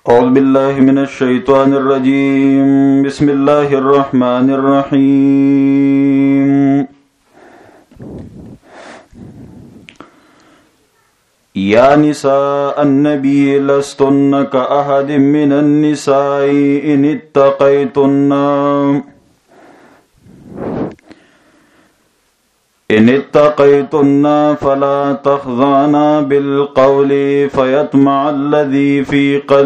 أعوذ بالله من الشيطان الرجيم بسم الله الرحمن الرحيم يا نساء النبي لستن كأحد من النساء إن اتقيتن فلا تخضعن بالقول فيطمع الذي في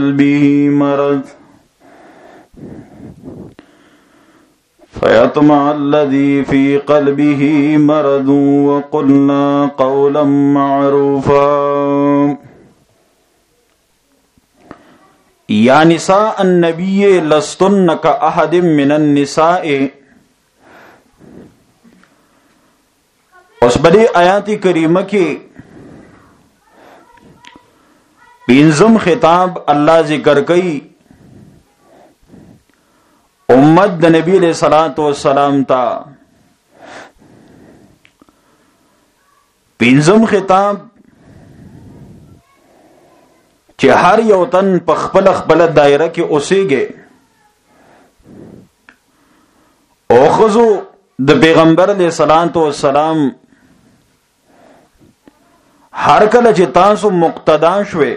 قلبه مرض وقلنا قولا معروفا. یا نساء النبی لستن كأحد من النساء. اس بڑی آیات کریمہ کی پینزم خطاب اللہ ذکر کئی امت د نبی علیہ الصلوۃ والسلام تا. پینزم خطاب چې هر یو تن په خپل خپل دایره کې اوسېږي او خذو د پیغمبر علیہ الصلوۃ والسلام هر کله چې تاسو مقتدا شوي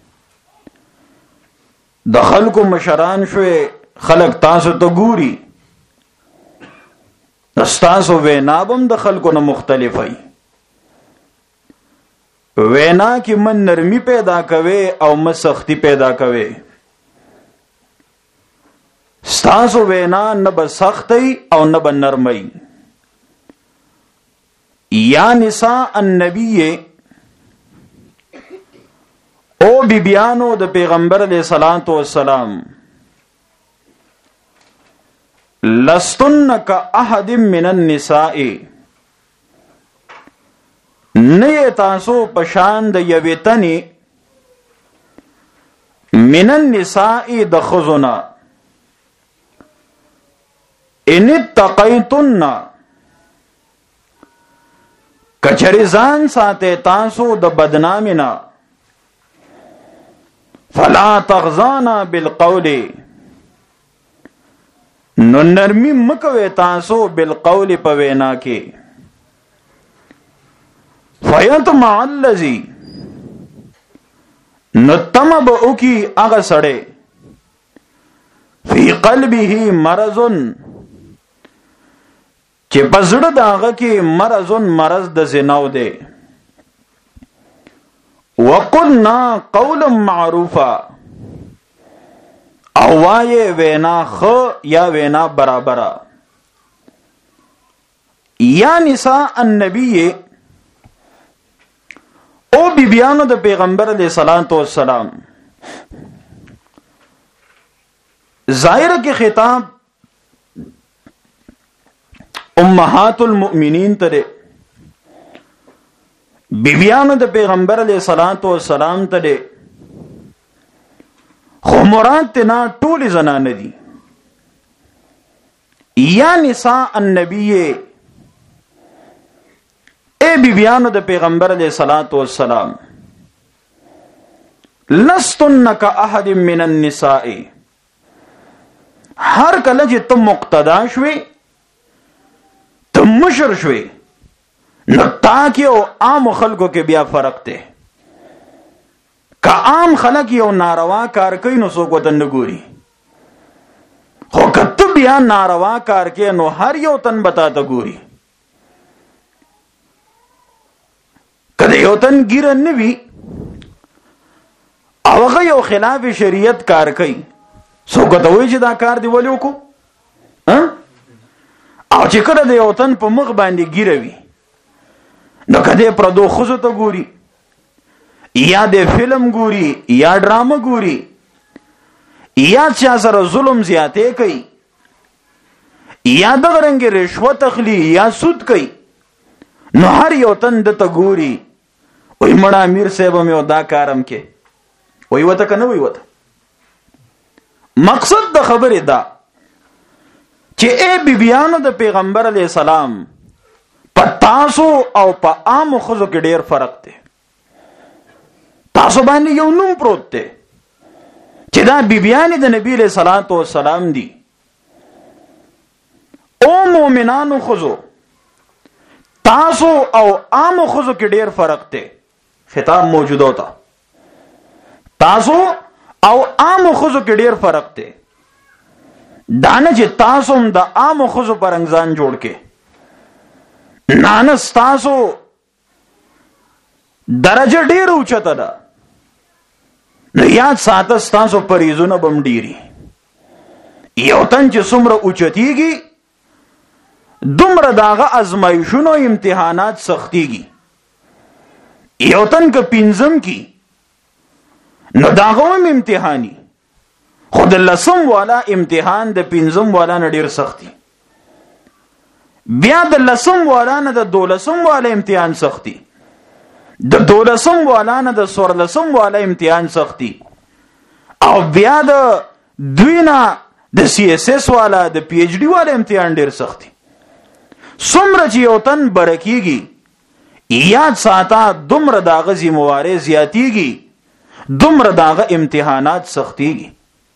د خلکو مشران شوي خلک تاسو ته ګوري تاسو وینا بم د خلکو نه مختلف وي. وینا کې من نرمی پیدا کوي او من سختی پیدا کوي. تاسو وینا نه به سختی او نه به نرمی. یا نساء النبی او بیبیانو د پیغمبر علیہ الصلوۃ والسلام لستن کأحد من النساء نه تاسو پشان د یوې تنې من النساء د خزنا ان اتقیتن کچری ځان ساته تاسو د بدنامینا فلا تغزانا بالقول نو نرمی مکوي تاسو بالقول په وینا کې فیطمع الذی نو تمب اوکی هغه سړی فی قلبه مرض چې پزړه داغه کې مرض د زناو دی. وقلنا قولا معروفا او وایه وینا خو یا وینا برابره. یا نساء النبی او بیبیانو د پیغمبر علیہ الصلوۃ والسلام ظاهر کې خطاب امهات المؤمنین ته بیبیانو د پیغمبر علیہ الصلوۃ والسلام ته خو مراد تنا ټول زنانه دي. یا نساء النبی اے بیبیانو د پیغمبر علیہ الصلوۃ والسلام لستن کأحد من النساء هر کله چې تم مقتدا شوي تم مشر شوي نو تاکي او عام خلکو کې بیا فرق دی. که عام خلک یو ناروا کار کوي نو څوک وته نه ګوري خو که ته بیا ناروا کار کوي نو هر یو تن به تا ته ګوري. که د یو تن ګیره نه وي او هغه یو خلاف شریعت کار کوي څوک ته وایي چې دا کار دی ولې وکړو. او چې کله د یو تن په مخ باندې ګیره وي نو کده پردو خوزو ته ګوري یا د فلم ګوري یا ډرامه ګوري یا چا سره ظلم زیاته کوي یا د رنګ رشوت اخلي یا سود کوي نو هر یو تن د ته ګوري وای مړه امیر صاحب مې دا کارم کې وای وته کنه وای وته. مقصد د خبره دا چې اے بیبیانو د پیغمبر علی السلام په تاسو او په عام خزو کې ډیر فرق دی. تاسو باندې یو نوم پروت دی چې دا بیبیانې د نبی علیہ الصلوۃ والسلام دي. او مؤمنانو خزو، تاسو او عام خزو کې ډیر فرق دی. خطاب موجود ہوتا تاسو او عام خزو کې ډیر فرق دی. دانه چې تاسو هم د عام خزو پر انځان جوړ کې نانس تاسو درجه ډیر اوچته ده. نو یاد ساته تاسو پریزونه بم ډیری. یو تن چې څومره اوچتیږي دومره داغه ازمایښونو امتحانات سختیږي. یو تن که پنځم کی نو داغه هم امتحانی، خود لسم والا امتحان د پنځم والا نه ډیر سختی، بیا د لسم والا نه د دولسم والا امتحان سختی، د دولسم والا نه د سورلسم والا امتحان سختی، او بیا د دوی نه د سی اس اس والا د پی ایچ ڈی والا امتحان ډیر سختی. څومره چې یو تن برکیږي یاد ساته دومره داغه ذمہواری زیاتیږي، دومره داغه امتحانات سختیږي.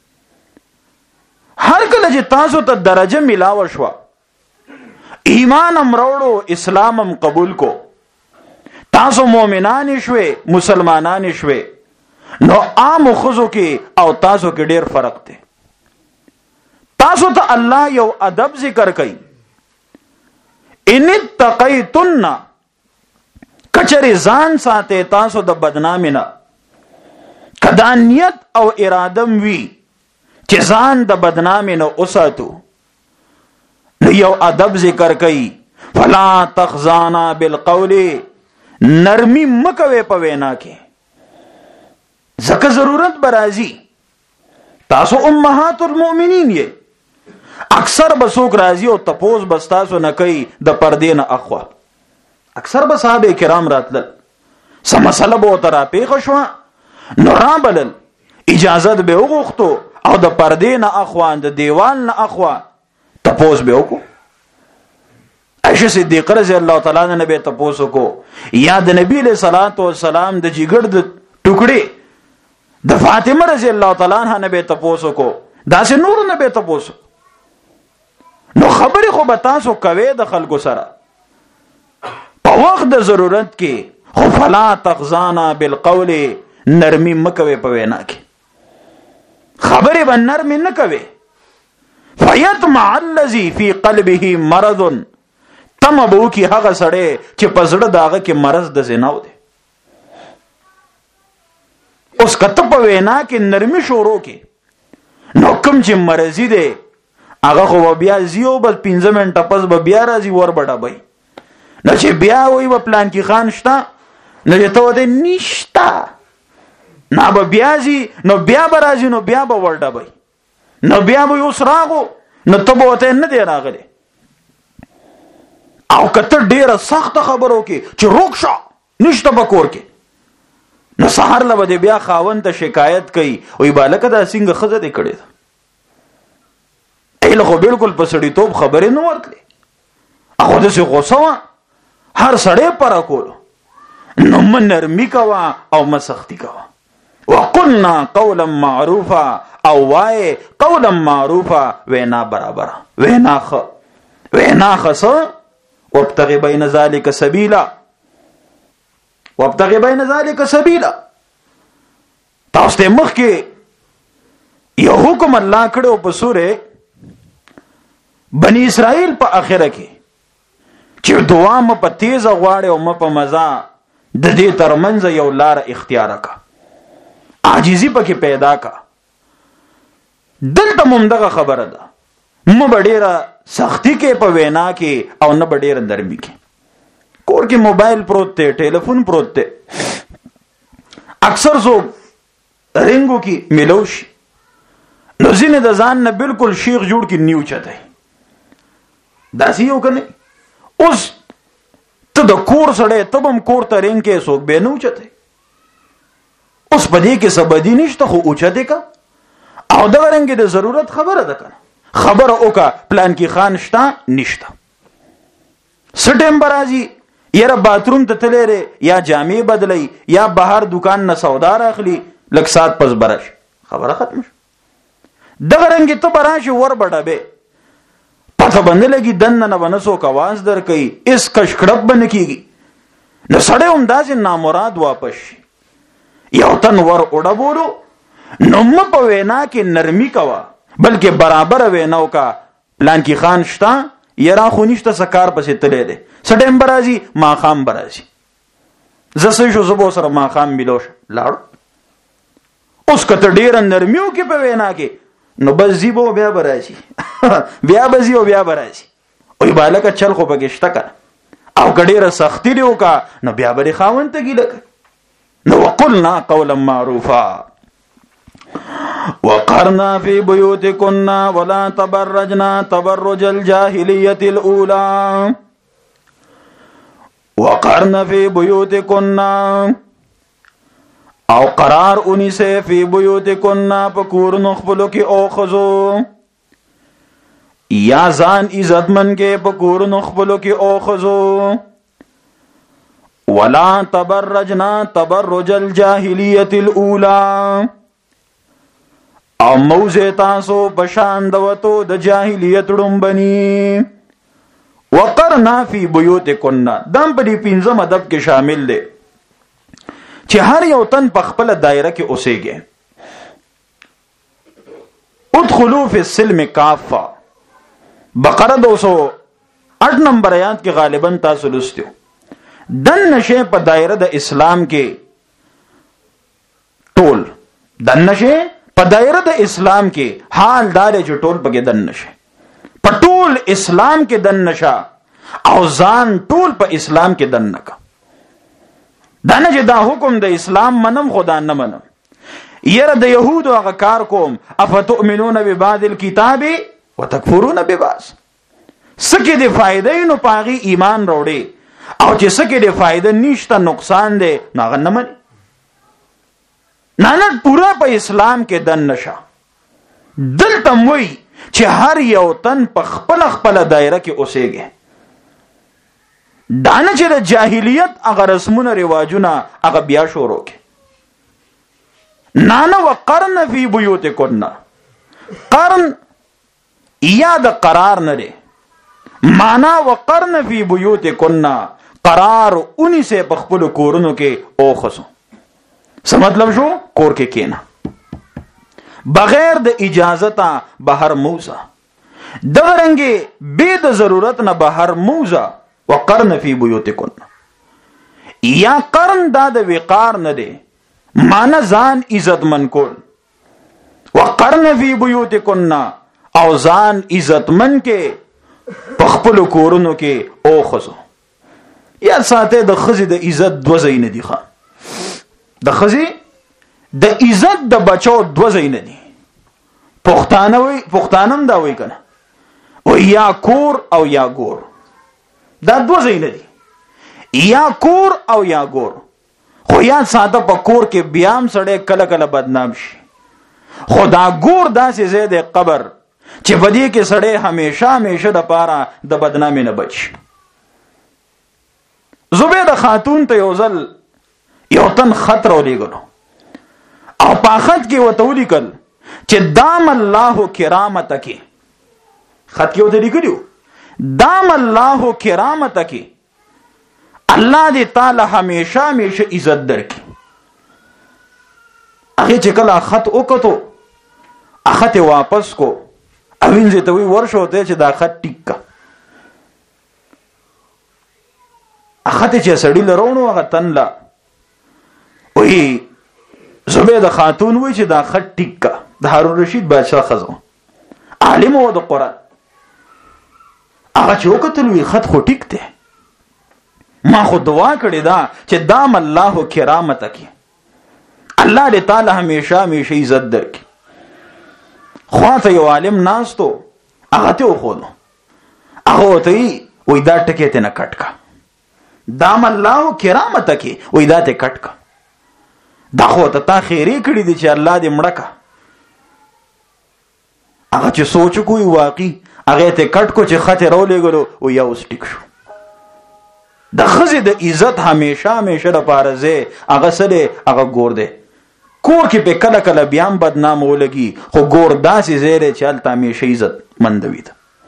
هر کله چې تاسو ته درجه ملاو شو، ایمان هم راوړو، اسلام هم قبول کو، تاسو مؤمنان شوي، مسلمانان شوي، نو عام خزو کې او تاسو کې ډیر فرق دی. تاسو ته الله یو ادب ذکر کوي، ان اتقیتن، کچری ځان ساته تاسو د بدنامي نه، کدا نیت او ارادم وی چې ځان د بدنامي نه اوساتو، نو یو ادب ذکر کوي، فلا تخزانا بالقول، نرمی مکوي په وینا کې، ځکه ضرورت برازي. تاسو امهات المؤمنین یې، اکثر بسوک راضی او تپوس بس تاسو نه کوي د پردې نه اخوا. اکثر به صحابه کرام راتلل، سم مسله به ترا پیښ شو، نو را بلل اجازت به وغوښتو او د پردې نه اخوا د دیوال نه اخوا تپوس به وکړو. عائشہ صدیقہ رضی الله تعالی عنها به تپوس وکړو، یا د نبی علیہ الصلوۃ والسلام د جګړ د ټوکړي د فاطمه رضی الله تعالی عنها نه به تپوس وکړو، داسې نور نه به تپوس. نو خبرې خو به تاسو کوي د خلکو سره په وخت د ضرورت کې، خو فلا تخزانا بالقول، نرمی مکوي په وینا کې، خبرې به نرمی نه کوي. فیطمع الذی فی قلبه مرض، تم به وکي هغه سړی چې په زړه داغه کې مرض د زنا دی. اوس کته په وینا کې نرمی شروع کې، نو کوم چې مرضی دی هغه خو بیا زیو بس 15 منټه پس به بیا راځي ور بډابای. نو چې بیا وای و پلان کې خان شتا، نو چې ته ودې نشتا، نه به بیا زی، نو بیا به راځي، نو بیا به ور ډابای، نو بیا به اوس راغو، نو ته به وته نه دی راغلی. او کته ډیره سخت خبرو کې چې روک شو نشته بکور کې، نو سحر له بده بیا خاوند ته شکایت کوي، وای بالکه دا څنګه خزه دې کړې ده. ایله خو بالکل په سړی توپ خبرې نه ورتلې، هغه د څه غوسه هر سړی پر کولو، نو من نرمی کوا او مسختی کوا. وقلنا قولا معروفا، او وای قولا معروفا، وینا برابر، وینا خ، وینا خص، وابتغي بين ذلك سبيلا، وابتغي بين ذلك سبيلا. تاسو ته مخ کې یو حکم الله کړو په سوره بنی اسرائیل په اخره کې، چې دعا م په تیز غواړي او م په مزه، د دې ترمنځ یو لار اختیار کا، عاجزی پکې پیدا کا. دلته موږ دغه خبره ده، م بډیره سختی کې په وینا کې او نه بډیره نرمي کې. کور کې موبایل پروت ته، ټلیفون پروت ته، اکثر زو رنگو کې ملوش، نو ځینې د ځان نه بالکل شیخ جوړ کې نیو چته داسې یو کنه. اوس ته د کور سره ته بم کور ته رنگ کې سوک به نو چته، اوس پدې کې سبدي نشته، خو اوچته کا او د رنگ د ضرورت خبره ده کنه، خبره اوکا پلان کې خان شتا نشته. سټیم برازي یره باتروم ته تلره، یا جامې بدلی، یا بهر دکان نه سودا راخلی، لک سات پس برش خبره ختم شو. دغه رنګ ته براشي ور بډبه پته باندې لګي دنه نه بنسو کواز در کوي اس کشکړب بن کیږي نو سړی هم داسې نامراد واپس یو تن ور وډه بولو نو په وینا کې نرمي کوا بلکې برابر ویناو کا پلان کې خان شتا یرا خونیشته سکار پسې تلې ده سټیم برازي ما خام برازي زسه شو زبو سره ما خام ملوش لاړ اوس کته ډیر نرمیو کې په وینا کې نو بس زیبو بیا برازي بیا بزی او بیا برازي او بالک چل خو بګشته کړ او ګډیره سختی دی وکا نو بیا بری خاون ته ګیلک نو وقلنا قولا معروفا وقرنا في بيوتكن ولا تبرجنا تبرج الجاهلية الأولى وقرنا في بيوتكن او قرار انیسے فی بیوتکن پکور نخبلو کی اوخزو یا زان عزت من کے پکور نخبلو کی اوخزو ولا تبرجنا تبرج الجاہلیت الاولا او موزے تاسو بشاندوتو د جاہلیت ڈنبنی وقرنا فی بیوتکن دم پدی پینزم ادب کے شامل دے چې هر یو تن په خپل دایره کې اوسېږي ادخلوا فی السلم کافه بقره 208 نمبر آیات کې غالبا تاسو لوستو دن نشه په دایره د اسلام کې ټول دن نشه په دایره د اسلام کې حال دار چې ټول پکې دن نشه په ټول اسلام کې دن نشه او ځان ټول په اسلام کې دن نکا دانه چې دا حکم د اسلام منم خدا نه منم یره د يهودو هغه کار کوم افتؤمنون ببعض الكتاب وتکفرون ببعض سکه د فائدې نو پاغي ایمان وروړي او چې سکه د فائدې نشته نقصان دی ناغه نه من نه پورا په اسلام کې دن نشه دلته موي چې هر یو تن په خپل خپل دایره کې اوسېږي دانه چې د جاهلیت هغه رسمونه رواجونه هغه بیا شروع کی نانا وقرن فی بیوتکن قرن یا د قرار نه دی معنا وقرن فی بیوتکن قرار اونی سے پخپل کورونو کې اوخسو څه مطلب شو کور کې کینا بغیر د اجازت بهر موزه دغه رنګي به د ضرورت نه بهر موزه وقرن فی بیوتکن یا قرن دا د وقار نه دی معنا ځان عزت من کول وقرن فی بیوتکن او ځان عزت من کې پخپل کورونو کې او خزو یا ساته د خزي د عزت دو زین دي خان د خزي د عزت د بچو دو زین دي پښتانم دا وای کنه او یا کور او یا ګور دا دو زین دي یا کور او یا ګور خو یا ساده په کور کې بیام سړی کله کله بدنام شي خدا ګور داسې زید قبر چې بدی کې سړی همیشه د پاره د بدنامي نه بچ زبیده خاتون ته یو تن خطر ولېګلو او په خط کې وته ولیکل چې دام الله کرامتک خط کې وته لیکلو دام الله کرامتک الله دې تعالی همیشه عزت درکړي هغه چې کله خط وکړو خط واپس کو اوینځ ته وی ورشو ته چې دا خط ټیک خط چې سړی لرونو هغه تن لا وی زبیده خاتون وی چې دا خط ټیک د هارون رشید بادشاہ خزو عالم و د قرآن هغه چې وکتل وی خط خو ټیک دی ما خو دعا کړی دا چې دام الله کرامتک الله دې تعالی همیشه عزت درکړي خواته یو عالم ناستو هغه ته وخونو هغه ته وی دا ټکی ته نه کټکا دام الله کرامتک وی دا ته کټکا دا خو ته تا خیری کړی دی چې الله دې مړکا هغه چې سوچ کوی واقعي هغه ته کټ کو چې خطر راولېګلو او یا اوس ټیک شو د خزې د عزت همیشه د پاره زه هغه سره هغه ګور دی کور کې په کله کله بیا هم بدنام ولګي، خو ګور داسې ځای چې هلته همیشه عزت مند وي.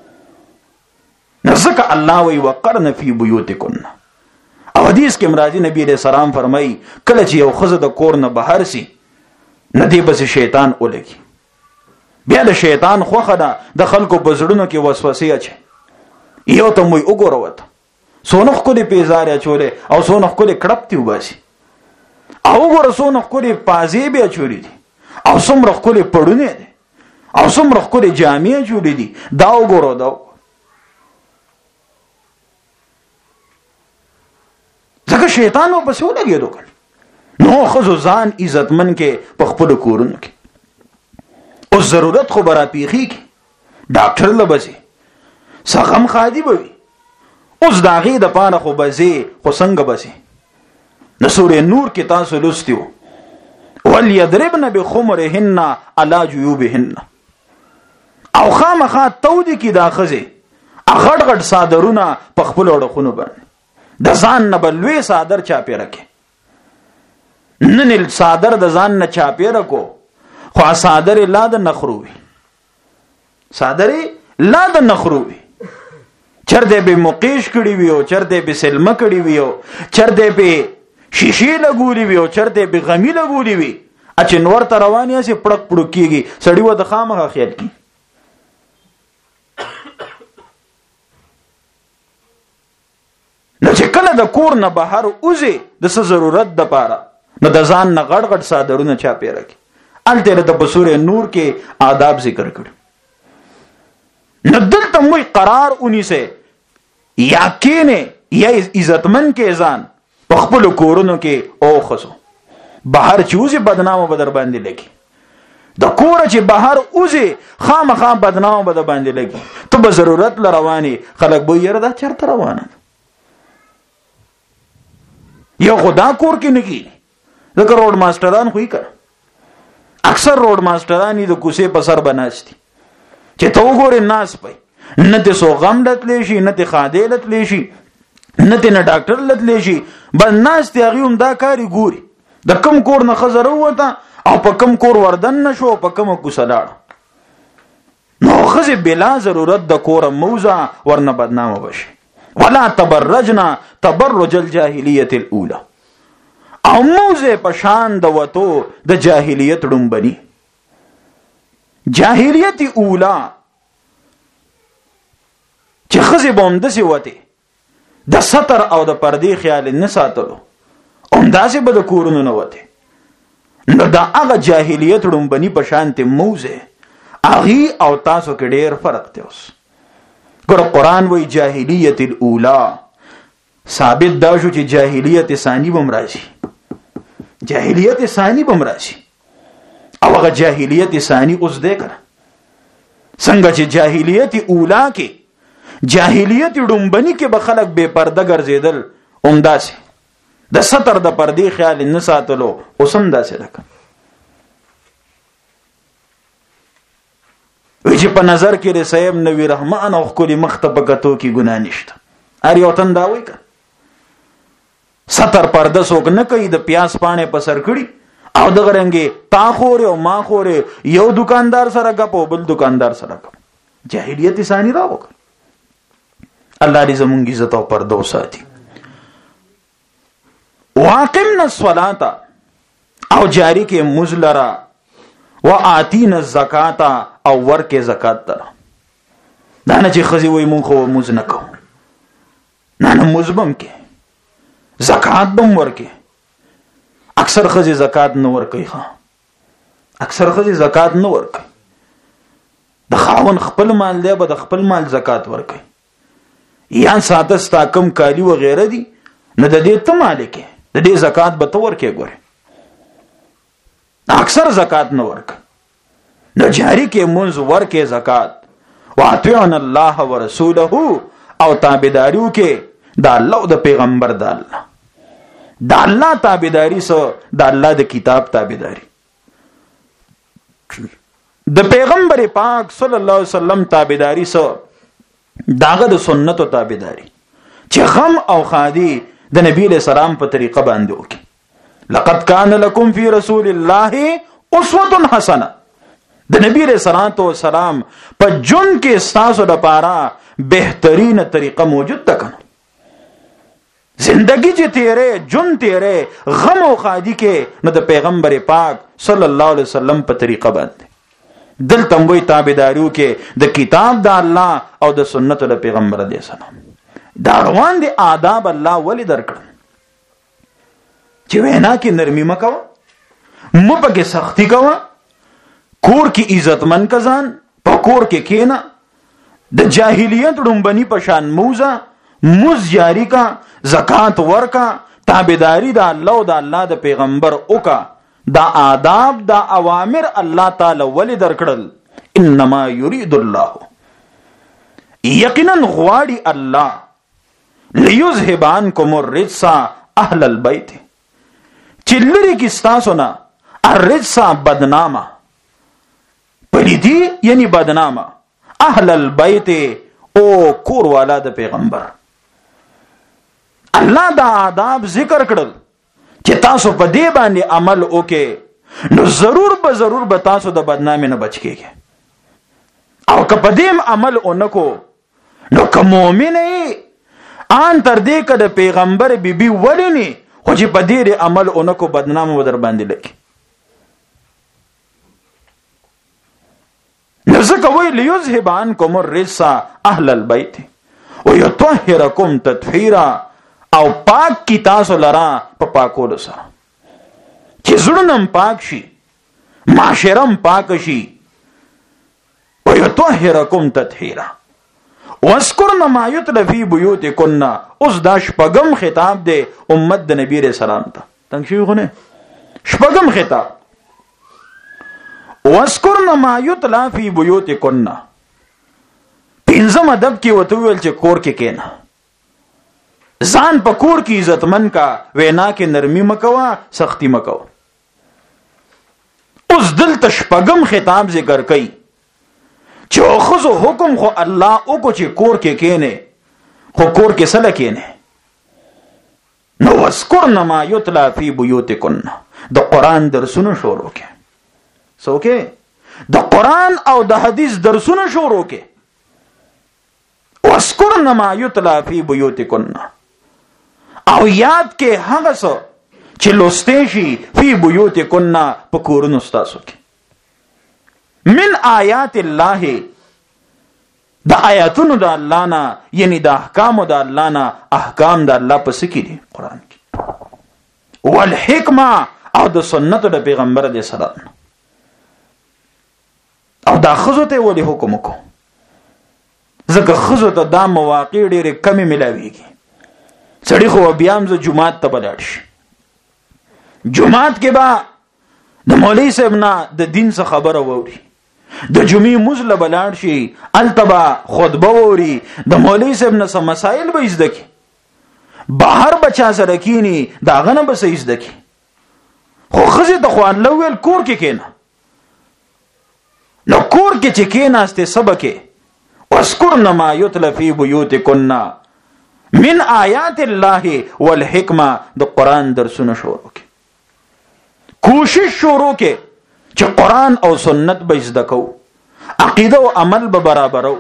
نو ځکه الله وایي وقرن فی بیوتکن. او حدیث کې راځي نبی علیہ السلام فرمایي کله چې یو ښځه د کور نه بهر سي نه دی پسې شیطان ولګي، بیا د شیطان خوښه ده د خلکو په زړونو کې وسوسې اچي. یو ته موږ وګوره وته سونه ښکلې پیزارې اچولې او سونه ښکلې کړپتې وباسي، او وګوره سونه ښکلې پازې بیا اچولې دي او څومره ښکلې پړونې دي او څومره ښکلې جامې اچولې دي. دا وګوره دا ځکه شیطان ورپسې ولګېدو کړ. نو ښځو ځان عزتمن کې په خپلو کورونو کې. اوس ضرورت خو به راپېښېږي، ډاکټر له به ځې، څه غم ښادي به وي. اوس د هغې دپاره خو به ځې، خو څنګه به ځې؟ د سورې نور کې تاسو لوستي وو ولیضربن بخمرهن علی جیوبهن. او خامخا تودې کې دا ښځې غټ غټ صادرونه په خپلو اړخونو باندې د ځان نه به لوی صادر چاپېره کې. نن صادر د ځان نه چاپېره کو، خو صادر لا د نخرو وي، صادر لا د نخرو وي. چرته به مقیش کړي وي او چرته به سلمه کړي وي او چرته به شیشې لګولي وي او چرته به غمی لګولي وي. اچ نور ته رواني سي پړک پړک کیږي، سړی و د خامخا خیال کی. نو چې کله د کور نه بهر اوځي د څه ضرورت د پاره، نو د ځان نه غټ غټ صادرونه چاپېره کی. الته د بصورې نور کې آداب ذکر کړ. نو دلته موږ قرار ونیسه یا کینه یا عزتمن کې ځان په خپل کورونو کې او خصو بهر چوزي بدنامو بدر باندې لګي. د کور چې بهر اوزي خامخا بدنامو بدر باندې لګي. ته به ضرورت لرواني خلک به یره دا چرته روانه یو خدا کور کې نگی. ذکر روډ ماستران خوې کړ، اکثر روډ ماستران د کوسې په سر بناستی چې تو ګورې ناس پي نه ته سو غم لتلی شي، نه ته خاده لتلی شي، نه ته نه ډاکټر لتلی شي، بس ناس ته هغه هم دا کاری ګوري د کم کور نه خزر وته او په کم کور وردن نشو په کم کوسلاړ. نو خزه بلا ضرورت د کور موزه ورنه بدنامه بشي. ولا تبرجنا تبرج الجاهلیت الاولى. او موزه پشان د وتو د جاهلیت ډومبني. جاهلیت اولا چې خزه بومدسي وته د ستر او د پردي خیال نه ساتلو اومداسي به د کورونو نه وته. نو دا هغه جاهلیت ډومبني پشان ته موزه اغي او تاسو کې ډېر فرق دی. اوس ګور قرآن وی جاهلیت الاولا، ثابت دا شو چې جاهلیت ثانی بم راشي، جاهلیت ثانی بم راشي. او هغه جاهلیت ثانی اوس دې کړه څنګه چې جاهلیت اولا کې جاهلیت ډومبني کې به خلک بے پرده ګرځیدل، اومداسي د ستر د پردي خیال نه ساتلو اوسم داسې لکه وی چې په نظر کې رسیم نوی رحمان او خکلی مختبه کتو کی گناه نشته. ار یو تن داوی که ستر پرده سوک نه کوي د پیاس پانه په سر کړي او دغه رنګي تا خورې او ما خورې یو دکاندار سره غپ او بل دکاندار سره غپ. جاهلیت ثانی راوک. الله دې زمونږ عزت او پرده وساتي. واقمنا الصلاة او جاری کې مزلرا وآتینا الزکات او ورکه زکات تر. دا نه چې خزي وای مونږ خو موز نه کوو، نه مزبم کې زکات بم ورکه. اکثر خزي زکات نه ورکوي، اکثر خزي زکات نه ورکوي. د خاون خپل مال دی به د خپل مال زکات ورکوي، یا ساده ستا کم کالی و غیره دي نه د دې ته مالک د دې زکات به تو ورکه. ګوره اکثر زکات نه ورکوي. نو جاری کې منځ ورکه زکات. واطیعنا الله ورسوله او تابعداریو کې د الله او د پیغمبر د الله د الله تابعداري سو د الله د کتاب تابعداري د پیغمبر پاک صلی الله علیه وسلم تابعداري سو داغه د سنت او تابعداري چې غم او خادي د نبی له سلام په طریقه باندې وکي. لقد کان لکم فی رسول الله اسوه حسنه. د نبی رسول الله په جون کې تاسو لپاره بهترین طریقه موجود ده کنه. زندگی چې تیرې جون تیرې غم او خادي کې نو د پیغمبر پاک صلی الله علیه وسلم په طریقه باندې دلته موږ تابعداریو کې د کتاب د الله او د سنت د پیغمبر علیه السلام دا روان دي آداب الله ولی درکړ چې وینا کې نرمي مکو مو پکې سختی کوه کور کې عزتمن کزان په کور کې کینا د جاهلیت ډومبني پشان موزه مز جاری کا زکات ورکا تابعداری دا الله او دا الله د پیغمبر اوکا دا آداب دا اوامر الله تعالی ولی درکړل. انما یرید الله یقینا غواړي الله لیذهب عنکم الرجس اهل البیت چې لری کې تاسو نه الرجس بدنامه پلیدی یعنی بدنامه اهل البیت او کور والا د پیغمبر. الله دا آداب ذکر کړل چې تاسو په دې باندې عمل وکې نو ضرور به تاسو د بدنامۍ نه بچ کېږئ. او که په دې عمل اونکو نو که مؤمن یې ان تر دې که د پیغمبر بیبي ولی نه خو چې په دې عمل اونکو بدنامه به در باندې لګي. نو ځکه وایي لیذهب عنکم الرجس اهل البیت ویطهرکم تطهیرا او پاک کی تاسو لرا په پاکولو سره چې زړونم پاک شي معاشرم پاک شي. ويطهركم تطهيرا واذكرن ما يتلى في بيوتكن. اوس دا شپږم خطاب دی امت د نبی رسول الله ته تنګ شي غونه شپږم خطاب. واذكرن ما يتلى في بيوتكن پنځم ادب کې وته ویل چې کور کې کېنا ځان په کور کې عزتمن کا وینا کې نرمي مکوا سختی مکوا. اوس دلته شپږم خطاب ذکر کړي چې خو حکم خو الله او کو چې کور کې کېنه خو کور کې سره کېنه. نو واذكرن ما يتلى في بيوتكن د قران درسونه شروع کې سوکه د قران او د حدیث درسونه شروع کې. واذكرن ما يتلى في بيوتكن او یاد کې هغه څه چې لوستې شي فی بیوتکن په کورونو تاسو کې من آیات الله د آیاتونو د الله نه یعنی د احکام د الله نه احکام د الله پس کې دي قران کې والحکمه او د سنت د پیغمبر علیه السلام او دا خزو ته ولې حکم کو ځکه خزو ته دا مواقع ډېرې کمی ملاويږي. سړی خو بیا هم جمعات ته بلاړ شي جمعات کې با د مولوی صاحب نه د دین څخه خبره ووري د جمعې مزله بلاړ شي التبا خطبه ووري د مولوی صاحب نه سم مسائل به زده کی بهر بچا سره کینی دا غنه به صحیح زده کی. خو خزه د خو الله ویل کور کې کینا نو کور کې چې کیناسته سبکه واذكرن ما يتلى في بيوتكن من آیات الله والحکمه د قران درسونه شروع کی. کوشش شروع کی چې قران او سنت به زده کو عقیده او عمل به برابرو.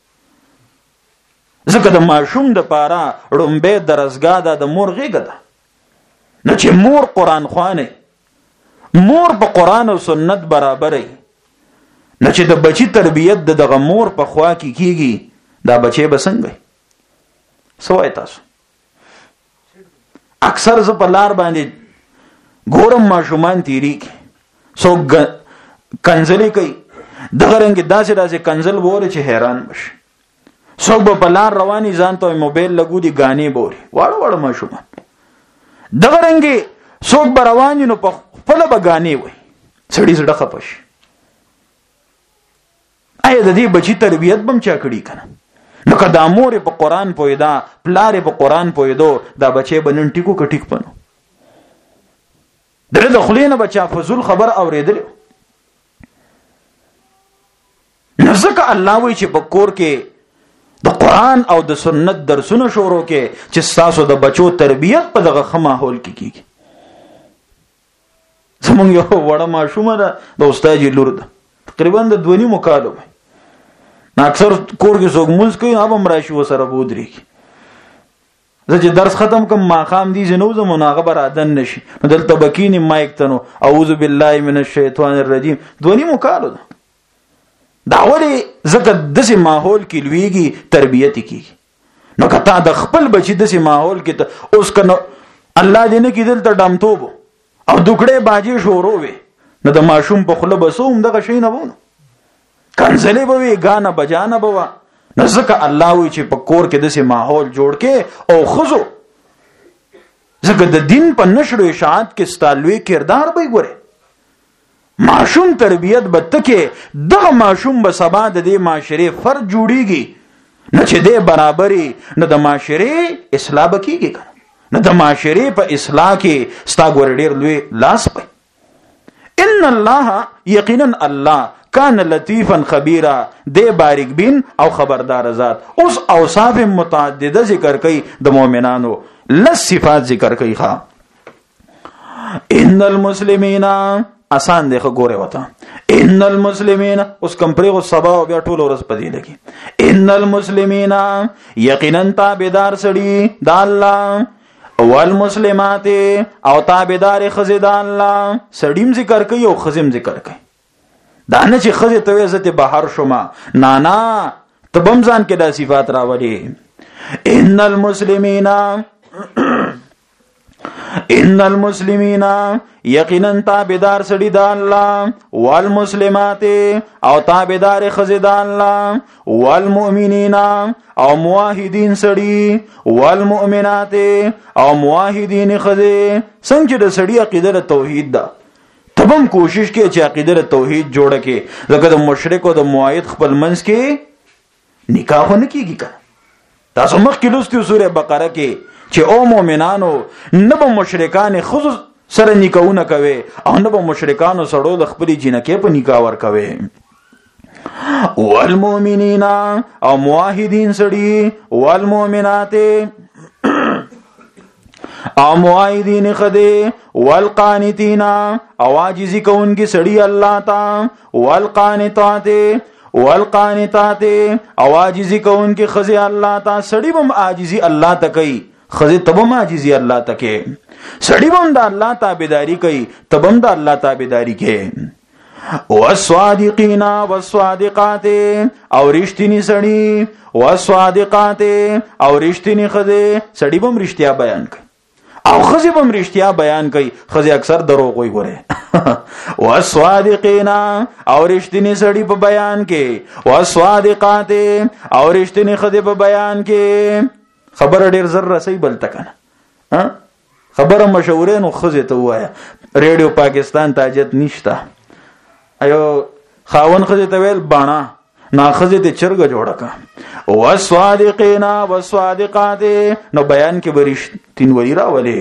ځکه د ماشوم د پاره رومبه درسګه د مور غیګه ده نو چې مور قران خوانه مور په قران او سنت برابرې نو چې د بچی تربیت دغه مور په خوا کې کیږي دا بچي بسنګي سوای تاسو. اکثر ز په لار باندې ګورم ماشومان تیری سو کنزلی کوي دغه رنګ داسې کنزل وره چې حیران بشي. سو په لار رواني ځان ته موبایل لګو دي غانې بوري واړه واړه ماشومان دغه رنګ سو په رواني نو په خپل بغانې وي سړی زړه خپش. آیا د دې بچی تربیت بم چا کړی کنه نو که دا مور په قران پویدا پلار په قران پویدو دا بچي بنن ټیکو کټیک پنو دغه د خلینو بچا فزول خبر اوریدل. نزدک الله وی چې په کور کې د قران او د سنت درسونه شروع کې چې تاسو د بچو تربیت په دغه ماحول کې کیږي. زمونږ یو وړه ماشومه ده د استاد لور ده تقریبا د 2.5 کالو نه اکثر کور کې څوک مونږ کوي هغه هم راشي وسره بودري زه چې درس ختم کوم ماقام دي زنو زمون هغه برادن نشي نو دلته بکینی مایک تنو اعوذ بالله من الشیطان الرجیم 2.5 کالو ده دا ولی زکه دسه ماحول کې لویږي تربیت کیږي نو کته د خپل بچی دسه ماحول کې ته اوس کنه الله دې نه کې دلته دمتوب او دوکړې باجی شورو وي نو د ماشوم په خله بسوم دغه شي نه وونه کنځلې به وي غانا بجانا به نو ځکه الله وی چې په کور کې دسه ماحول جوړ کې او خزو ځکه د دین په نشر او اشاعت کې ستالوي کردار به ګوره معشوم تربیت بتکه دغه معشوم به سبا د دې معاشره فرد جوړیږي نه چې د برابرۍ نه د معاشره اصلاح بکیږي کنه نه د معاشره په اصلاح کې ستا ګور ډیر لوی لاس پي ان الله یقینا الله کان لطیفا خبیرا دے باریک بین او خبردار ذات اوس اوصاف متعدده ذکر کئی د مؤمنانو لس صفات ذکر کئی خوا ان المسلمین آسان دیکھو گورے وتا ان المسلمین اس کمپریغو سبا و بیا ټول ورځ پدې لګي ان المسلمین یقینا تابعدار سړي د الله والمسلمات او تابعدار خزې د الله سړیم ذکر کوي او خزم ذکر کوي دا نه چې خزه ته عزت بهر شوما نانا تبم ځان کې دا صفات راوړي ان المسلمین یقینا تابعدار سړي د الله والمسلمات او تابعدار خزه د الله والمؤمنین او موحدین سړي والمؤمنات او موحدین خزه څنګه د سړي عقیده توحید ده تبم کوشش کې چې عقیده توحید جوړه کې لکه د مشرک او د موحد خپل منځ کې نکاح نه کیږي کنه تاسو مخکې لوستو سوره بقره کې چې او مؤمنانو نه به مشرکان خود سره نکاحونه کوي او نه به مشرکانو سره د خپل جنکه په نکاح ور کوي والمؤمنین او موحدین سړي والمؤمنات او موحدین خده والقانتین او عاجزی کون کی سڑی اللہ تا والقانتات او عاجزی کون کی خزی اللہ تا سڑی بم عاجزی اللہ تا کئی خزی تبم عاجزی اللہ تا کے سڑی بم دا اللہ تابداری کئی تبم دا اللہ تابداری کے والصادقین والصادقات او رشتینی سڑی والصادقات او رشتینی خزی سڑی بم رشتیا بیان کئی او خزی بم رشتیا بیان کئی خزی اکثر دروغ وی گوره والصادقین او رشتینی سڑی پا بیان کے والصادقات او رشتینی خزی پا بیان کے خبر ډیر زر رسی بل تکنا خبر مشورین و خزی تو آیا ریڈیو پاکستان تاجت نشتا ایو خاون خزی تویل بانا نا خزی تی چرگ جوڑا کا والصادقین والصادقات نو بیان کی برشتین ولی را ولی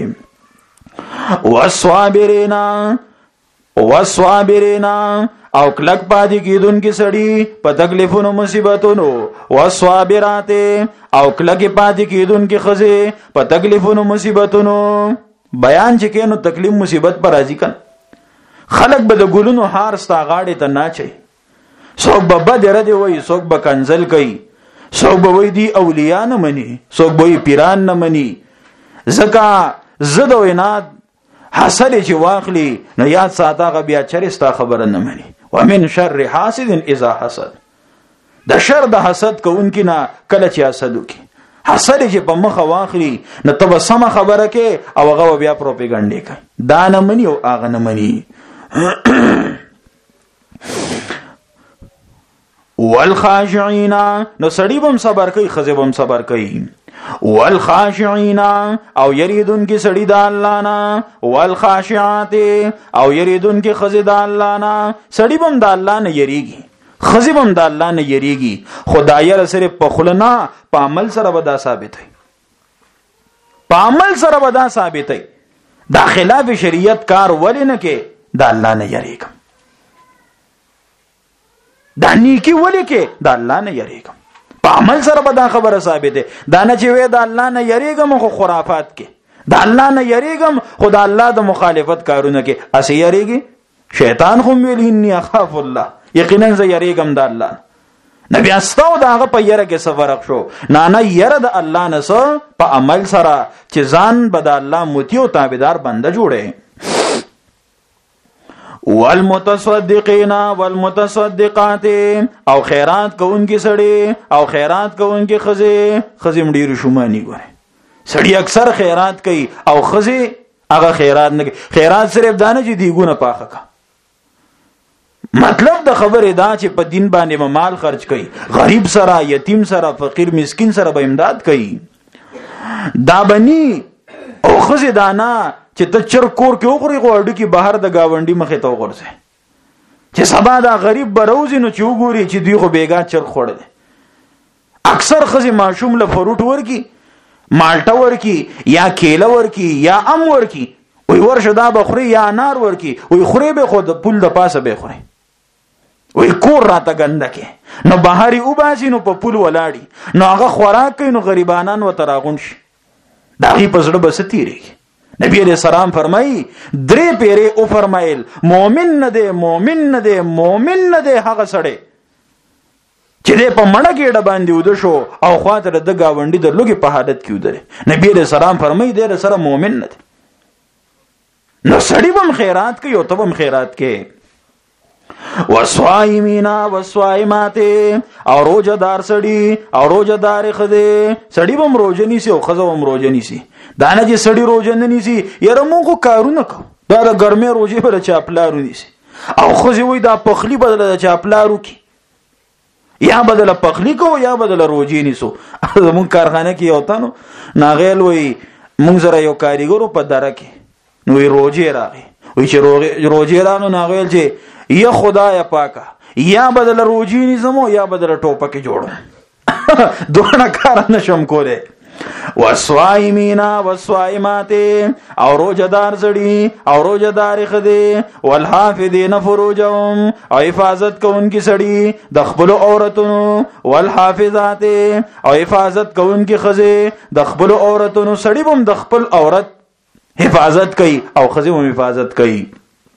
والصابرین او کلک پادی کی دن کی سڑی پا تکلیفون و مصیبتونو والصابرات او کلک پادی کی دن کی خزی پا تکلیفون و مصیبتونو بیان چکے نو تکلیف مصیبت پر راضی کن خلق با دا گلونو حار ستا غاڑی تا ناچے سوک با بد ردی وی سوک با کنزل کئی سوک با وی دی اولیاء نمانی سوک با وی پیران نمانی زکا زد و اناد حسد چی واخلی نو یاد ساتا غا بیا چرستا خبر نمانی ومن شر حاسد اذا حسد دا شر دا حسد که انکی نا کل چی حسدو کی حسد چی پا مخ واخلی نو تب سم خبر که او غا بیا پروپیگنڈی که دا نمانی او آغا نمانی والخاشعین نو سړی بم صبر کوي خزه بم صبر کوي والخاشعین او یریدون کی سړی د الله نه والخاشعات او یریدون کی خزه د الله نه سړی بم د الله نه یریږي خزه بم د الله نه یریږي خدای سره په خلنا په عمل سره ودا ثابت ہے په عمل سره ودا ثابت ہے دا خلاف شریعت کار ولې نه کې د الله نه یریږي دا نیکی ولی کې دا الله نه یریږم په عمل سره به دا خبره ثابت ده دا نه چې وې دا الله نه یریږم خو خرافات کې د الله نه یریګم، خو د الله د مخالفت کارونه کې اسی یریږي. شیطان خو ویل انی اخاف الله، یقینا ز یریګم د الله. نبی استاو داغه په یره کې سفرق شو. نه یره د الله نه سره په عمل سره چې ځان به د الله مطیع او تابعدار بنده جوړه. والمتصدقین والمتصدقات، او خیرات کوونکی سړی او خیرات کوونکی خزم ډیر شومانی ګوره. سړی اکثر خیرات کوي او خزي هغه خیرات نه کوي. خیرات صرف دانه چې دیګونه پاخه کا. مطلب د خبره دا چې په دین باندې مال خرج کوي، غریب سره، یتیم سره، فقیر مسکین سره به امداد کوي. دا بني او خزي دانا چې ته چر کور کې وګورې غوړډو کې بهر د گاونډي مخې ته وګورځي چې سبا دا غریب بروزي نو چې وګوري چې دوی خو بیګا چر خوړل. اکثر خزي ماشوم له فروټ ورکی، مالټا ورکی، یا کیله ورکی، یا ام ورکی، وی ورشه دا بخوري، یا انار ورکی، وی خوري به خود پول د پاسه به خوري، وی کور راته ګنده کې نو بهاري او باسي نو په پول ولاړی نو هغه خوراک کوي نو غریبانان و تراغون شي. دا غي پزړه بس تیری. نبی علیہ السلام فرمایي درې پیره او فرمایل مؤمن نه دی، مؤمن نه دی، مؤمن نه دی هغه سړی چې دې په مړه کې ډ باندې ود شو او خاطر د گاونډي د لوګي په حالت کې ودره. نبی علیہ السلام فرمایي دې سره مؤمن نه دی. نو سړی بم خیرات کوي او ته بم خیرات کوي. وصائمینا وصائمات، او روزه دار سړی او روزه دار خزه. سړی بم روزه نیسی او خزه بم روزه نیسی. دا نه چې سړی روزه نه نیسی یره مونږ کارونه کو، دا د ګرمه روزه پر چاپلارو نیسی، او خزه وای دا پخلی بدل د چاپلارو کی، یا بدل پخلی کو یا بدل روزه نیسو. مونږ کارخانه کې یو تانو ناغیل وای مونږ زره یو کاریګرو په دره کې نو روزه راغی، وای چې روزه راغی ناغیل چې یا خدای پاکه یا بدل روزه نیسمو یا بدل ټوپک جوړو. دوه کار نشم کوله. وصائمینا وصائمات، او روزدار سړي او روزدار خدي، والحافظین فروجهم، او حفاظت کوونکی سړي د خپل عورتونو، والحافظات، او حفاظت کوونکی خزي د خپل عورتونو. سړي هم د خپل عورت حفاظت کوي او خزي هم حفاظت کوي.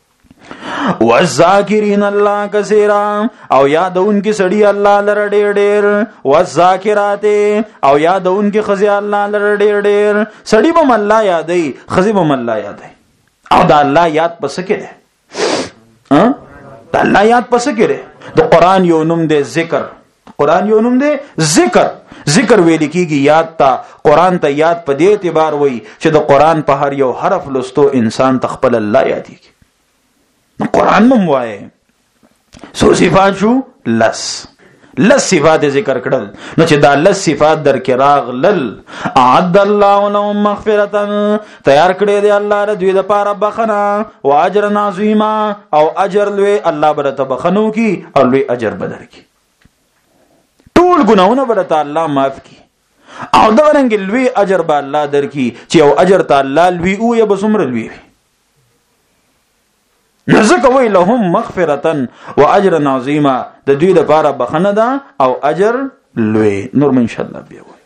والذاکرین الله کثیرا، او یادون کی سړی الله لره ډېر ډېر. والذاکرات، او یادون کی خزی الله لره ډېر ډېر. سړی بم الله یادای، خزی بم الله یادای. او دا الله یاد پس کړي، دا الله یاد پس کړي. د قران یو نوم دی ذکر، قران یو نوم دی ذکر. ذکر ویل کیږي یاد تا، قران ته یاد په دې اعتبار وای چې د قران په هر یو حرف لستو انسان تخپل الله یادېږي. قرآن مم وائے سو صفات شو لس صفات ذکر کړل. نو چې دا لس صفات در کې راغلل، اعد الله لهم مغفرتا، تیار کړی دی الله ر دوی د پاره بخنه، او اجر عظیما، او اجر لوی الله برته بخنو کی او لوی اجر بدر کی. ټول ګناونه برته الله معاف کی او دا رنګ لوی اجر به الله در کی چې او اجر ته الله لوی او یا بسمر لوی. نزدک وی لهم مغفرتا و اجر عظیما، د دوی لپاره بخنه ده او اجر لوی. نور ان شاء الله بیا